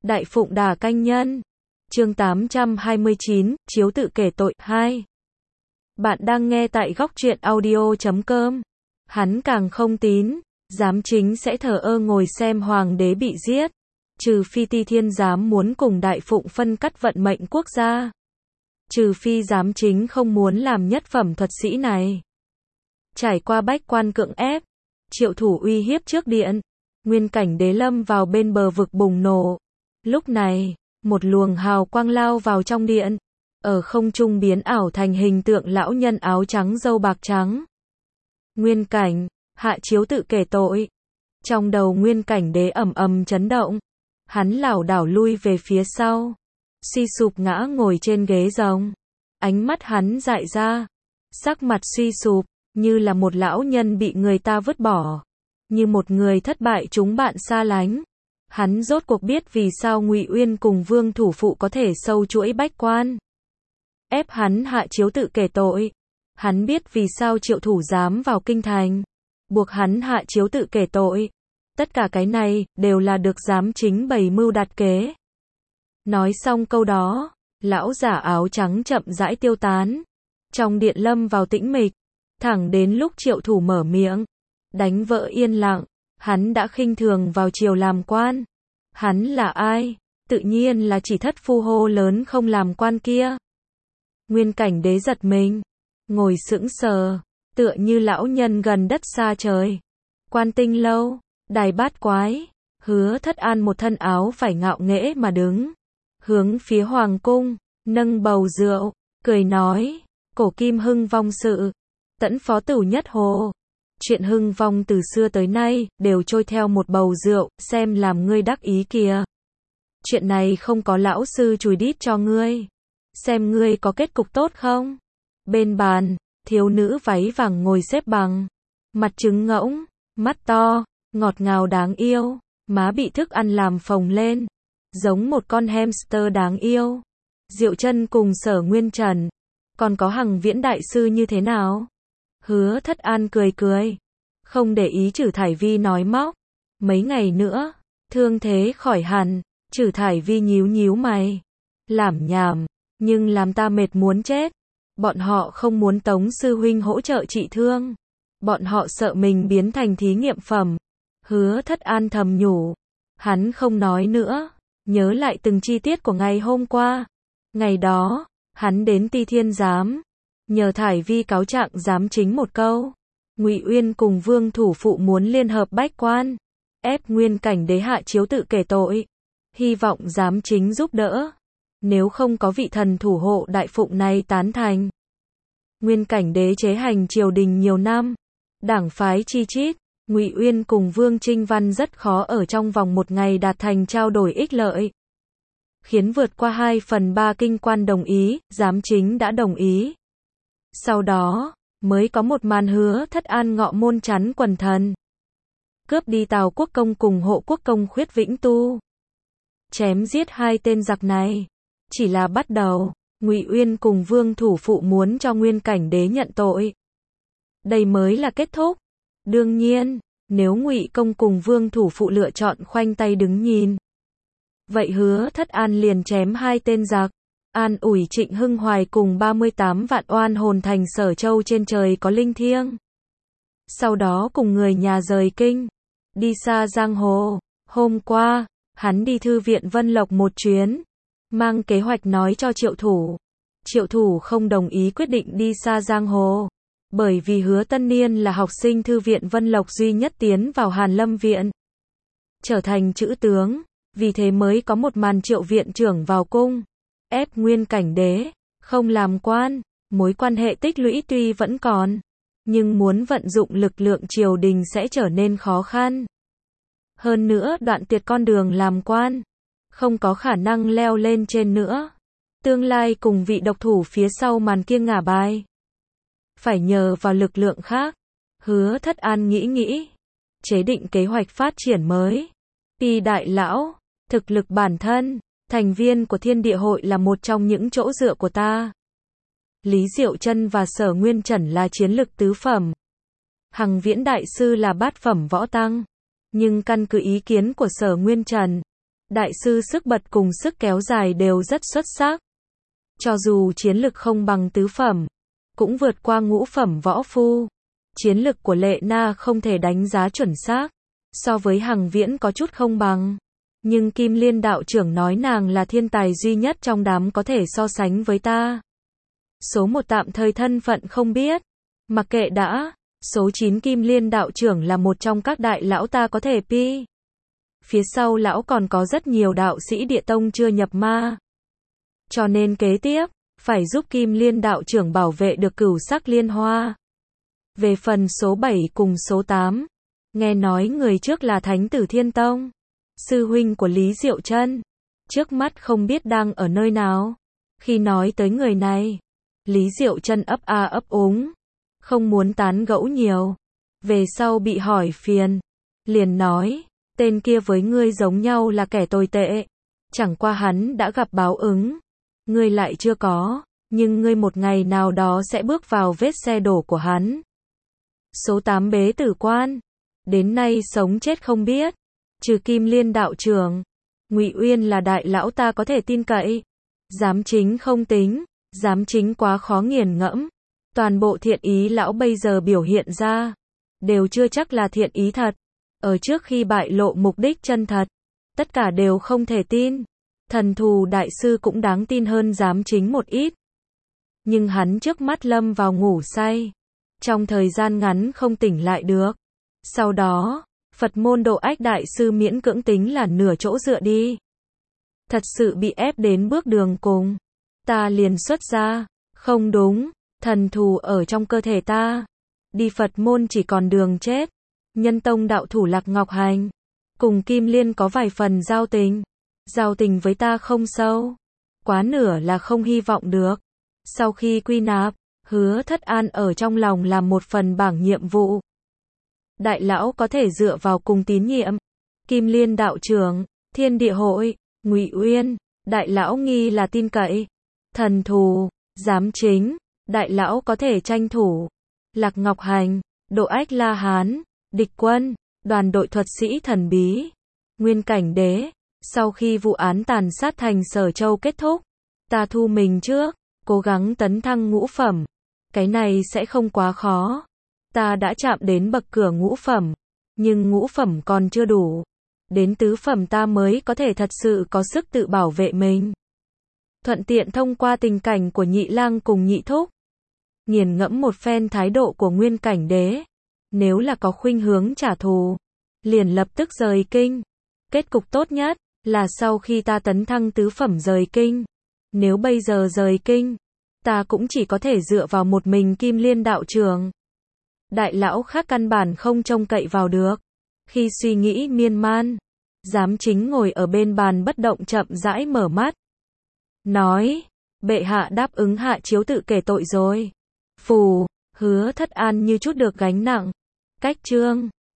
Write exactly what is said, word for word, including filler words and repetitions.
Đại Phụng Đà Canh Nhân. Chương tám trăm hai mươi chín, Chiếu tự kể tội, hai. Bạn đang nghe tại góc truyện audio chấm com. Hắn càng không tín, giám chính sẽ thờ ơ ngồi xem hoàng đế bị giết. Trừ phi Ti Thiên giám muốn cùng Đại Phụng phân cắt vận mệnh quốc gia. Trừ phi giám chính không muốn làm nhất phẩm thuật sĩ này. Trải qua bách quan cưỡng ép, Triệu Thủ uy hiếp trước điện, Nguyên Cảnh Đế lâm vào bên bờ vực bùng nổ. Lúc này, một luồng hào quang lao vào trong điện, ở không trung biến ảo thành hình tượng lão nhân áo trắng râu bạc trắng. Nguyên Cảnh, hạ chiếu tự kể tội. Trong đầu Nguyên Cảnh Đế ầm ầm chấn động, hắn lảo đảo lui về phía sau, suy sụp ngã ngồi trên ghế rồng. Ánh mắt hắn dại ra, sắc mặt suy sụp, như là một lão nhân bị người ta vứt bỏ, như một người thất bại chúng bạn xa lánh. Hắn rốt cuộc biết vì sao Ngụy Uyên cùng Vương Thủ Phụ có thể sâu chuỗi bách quan, ép hắn hạ chiếu tự kể tội. Hắn biết vì sao Triệu Thủ dám vào kinh thành, buộc hắn hạ chiếu tự kể tội. Tất cả cái này, đều là được giám chính bày mưu đặt kế. Nói xong câu đó, lão giả áo trắng chậm rãi tiêu tán. Trong điện lâm vào tĩnh mịch, thẳng đến lúc Triệu Thủ mở miệng, đánh vỡ yên lặng. Hắn đã khinh thường vào triều làm quan. Hắn là ai? Tự nhiên là chỉ thất phu hô lớn không làm quan kia. Nguyên Cảnh Đế giật mình, ngồi sững sờ, tựa như lão nhân gần đất xa trời. Quan Tinh Lâu, Đài Bát Quái, Hứa Thất An một thân áo phải ngạo nghễ mà đứng, hướng phía hoàng cung, nâng bầu rượu, cười nói, cổ kim hưng vong sự, tẫn phó tửu nhất hồ. Chuyện hưng vong từ xưa tới nay, đều trôi theo một bầu rượu, xem làm ngươi đắc ý kìa. Chuyện này không có lão sư chùi đít cho ngươi. Xem ngươi có kết cục tốt không? Bên bàn, thiếu nữ váy vàng ngồi xếp bằng. Mặt trứng ngỗng, mắt to, ngọt ngào đáng yêu, má bị thức ăn làm phồng lên, giống một con hamster đáng yêu. Diệu Chân cùng Sở Nguyên Trần, còn có Hằng Viễn đại sư như thế nào? Hứa Thất An cười cười, không để ý Trử Thải Vi nói móc. Mấy ngày nữa, thương thế khỏi hẳn. Trử Thải Vi nhíu nhíu mày, làm nhảm, nhưng làm ta mệt muốn chết. Bọn họ không muốn Tống sư huynh hỗ trợ trị thương. Bọn họ sợ mình biến thành thí nghiệm phẩm. Hứa Thất An thầm nhủ. Hắn không nói nữa, nhớ lại từng chi tiết của ngày hôm qua. Ngày đó, hắn đến Ti Thiên giám, nhờ Thải Vi cáo trạng giám chính một câu. Ngụy Uyên cùng Vương Thủ Phụ muốn liên hợp bách quan, ép Nguyên Cảnh Đế hạ chiếu tự kể tội. Hy vọng giám chính giúp đỡ. Nếu không có vị thần thủ hộ Đại Phụng này tán thành. Nguyên Cảnh Đế chế hành triều đình nhiều năm, đảng phái chi chít, Ngụy Uyên cùng Vương Trinh Văn rất khó ở trong vòng một ngày đạt thành trao đổi ích lợi. Khiến vượt qua hai phần ba kinh quan đồng ý, giám chính đã đồng ý. Sau đó, mới có một màn Hứa Thất An ngọ môn chắn quần thần, cướp đi Tào Quốc Công cùng Hộ Quốc Công Khuyết Vĩnh Tu. Chém giết hai tên giặc này, chỉ là bắt đầu. Ngụy Uyên cùng Vương Thủ Phụ muốn cho Nguyên Cảnh Đế nhận tội. Đây mới là kết thúc. Đương nhiên, nếu Ngụy Công cùng Vương Thủ Phụ lựa chọn khoanh tay đứng nhìn, vậy Hứa Thất An liền chém hai tên giặc, an ủi Trịnh Hưng Hoài cùng ba mươi tám vạn oan hồn thành Sở Châu trên trời có linh thiêng. Sau đó cùng người nhà rời kinh, đi xa giang hồ. Hôm qua, hắn đi thư viện Vân Lộc một chuyến, mang kế hoạch nói cho Triệu Thủ. Triệu Thủ không đồng ý quyết định đi xa giang hồ, bởi vì Hứa Tân Niên là học sinh thư viện Vân Lộc duy nhất tiến vào Hàn Lâm viện, trở thành chữ tướng. Vì thế mới có một màn Triệu viện trưởng vào cung, ép Nguyên Cảnh Đế không làm quan. Mối quan hệ tích lũy tuy vẫn còn, nhưng muốn vận dụng lực lượng triều đình sẽ trở nên khó khăn. Hơn nữa đoạn tuyệt con đường làm quan, không có khả năng leo lên trên nữa. Tương lai cùng vị độc thủ phía sau màn kia ngả bài, phải nhờ vào lực lượng khác. Hứa Thất An nghĩ nghĩ, chế định kế hoạch phát triển mới. Pi đại lão, thực lực bản thân, thành viên của Thiên Địa Hội là một trong những chỗ dựa của ta. Lý Diệu Chân và Sở Nguyên Trần là chiến lực tứ phẩm. Hằng Viễn đại sư là bát phẩm võ tăng. Nhưng căn cứ ý kiến của Sở Nguyên Trần, Đại sư sức bật cùng sức kéo dài đều rất xuất sắc. Cho dù chiến lực không bằng tứ phẩm, cũng vượt qua ngũ phẩm võ phu. Chiến lực của Lệ Na không thể đánh giá chuẩn xác, so với Hằng Viễn có chút không bằng. Nhưng Kim Liên đạo trưởng nói nàng là thiên tài duy nhất trong đám có thể so sánh với ta. Số một tạm thời thân phận không biết. Mặc kệ đã, số chín Kim Liên đạo trưởng là một trong các đại lão ta có thể pi. Phía sau lão còn có rất nhiều đạo sĩ địa tông chưa nhập ma. Cho nên kế tiếp, phải giúp Kim Liên đạo trưởng bảo vệ được cửu sắc liên hoa. Về phần số bảy cùng số tám, nghe nói người trước là Thánh tử Thiên Tông, sư huynh của Lý Diệu Trân, trước mắt không biết đang ở nơi nào. Khi nói tới người này, Lý Diệu Trân ấp a ấp úng, không muốn tán gẫu nhiều. Về sau bị hỏi phiền, liền nói, tên kia với ngươi giống nhau là kẻ tồi tệ, chẳng qua hắn đã gặp báo ứng, ngươi lại chưa có, nhưng ngươi một ngày nào đó sẽ bước vào vết xe đổ của hắn. Số tám bế tử quan, đến nay sống chết không biết, trừ Kim Liên đạo trưởng, Ngụy Uyên là đại lão ta có thể tin cậy. Giám chính không tính, giám chính quá khó nghiền ngẫm. Toàn bộ thiện ý lão bây giờ biểu hiện ra, đều chưa chắc là thiện ý thật. Ở trước khi bại lộ mục đích chân thật, tất cả đều không thể tin. Thần thù đại sư cũng đáng tin hơn giám chính một ít. Nhưng hắn trước mắt lâm vào ngủ say, trong thời gian ngắn không tỉnh lại được. Sau đó, Phật môn Độ Ách đại sư miễn cưỡng tính là nửa chỗ dựa đi. Thật sự bị ép đến bước đường cùng, ta liền xuất ra, không đúng, thần thù ở trong cơ thể ta. Đi Phật môn chỉ còn đường chết. Nhân tông đạo thủ Lạc Ngọc Hành, cùng Kim Liên có vài phần giao tình. Giao tình với ta không sâu, quá nửa là không hy vọng được. Sau khi quy nạp, Hứa Thất An ở trong lòng làm một phần bảng nhiệm vụ. Đại lão có thể dựa vào cùng tín nhiệm. Kim Liên đạo trưởng, Thiên Địa Hội, Ngụy Uyên, đại lão nghi là tin cậy. Thần thù, giám chính, đại lão có thể tranh thủ. Lạc Ngọc Hành, Độ Ách La Hán, địch quân, đoàn đội thuật sĩ thần bí, Nguyên Cảnh Đế. Sau khi vụ án tàn sát thành Sở Châu kết thúc, ta thu mình trước, cố gắng tấn thăng ngũ phẩm. Cái này sẽ không quá khó. Ta đã chạm đến bậc cửa ngũ phẩm, nhưng ngũ phẩm còn chưa đủ. Đến tứ phẩm ta mới có thể thật sự có sức tự bảo vệ mình. Thuận tiện thông qua tình cảnh của Nhị Lang cùng Nhị Thúc, nghiền ngẫm một phen thái độ của Nguyên Cảnh Đế. Nếu là có khuynh hướng trả thù, liền lập tức rời kinh. Kết cục tốt nhất là sau khi ta tấn thăng tứ phẩm rời kinh. Nếu bây giờ rời kinh, ta cũng chỉ có thể dựa vào một mình Kim Liên đạo trưởng. Đại lão khác căn bản không trông cậy vào được. Khi suy nghĩ miên man, giám chính ngồi ở bên bàn bất động chậm rãi mở mắt. Nói, bệ hạ đáp ứng hạ chiếu tự kể tội rồi. Phù, Hứa Thất An như chút được gánh nặng. Cách chương